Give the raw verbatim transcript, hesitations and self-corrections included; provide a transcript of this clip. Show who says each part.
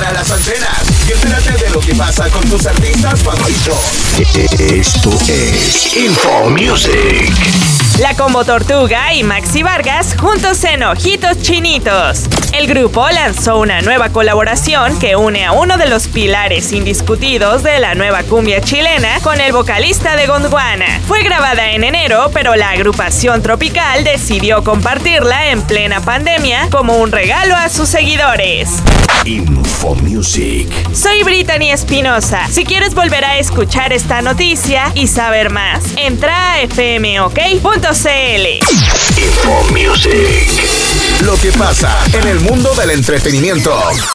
Speaker 1: para las antenas y entérate de lo que pasa con tus artistas favoritos. Esto es Info Music.
Speaker 2: La Combo Tortuga y Maxi Vargas juntos en Ojitos Chinitos. El grupo lanzó una nueva colaboración que une a uno de los pilares indiscutidos de la nueva cumbia chilena con el vocalista de Gondwana. Fue grabada en enero, pero la agrupación tropical decidió compartirla en plena pandemia como un regalo a sus seguidores.
Speaker 1: Info Music.
Speaker 2: Soy Brittany Espinosa. Si quieres volver a escuchar esta noticia y saber más, entra a f m o k punto c l.
Speaker 1: Info Music. Lo que pasa en el mundo del entretenimiento.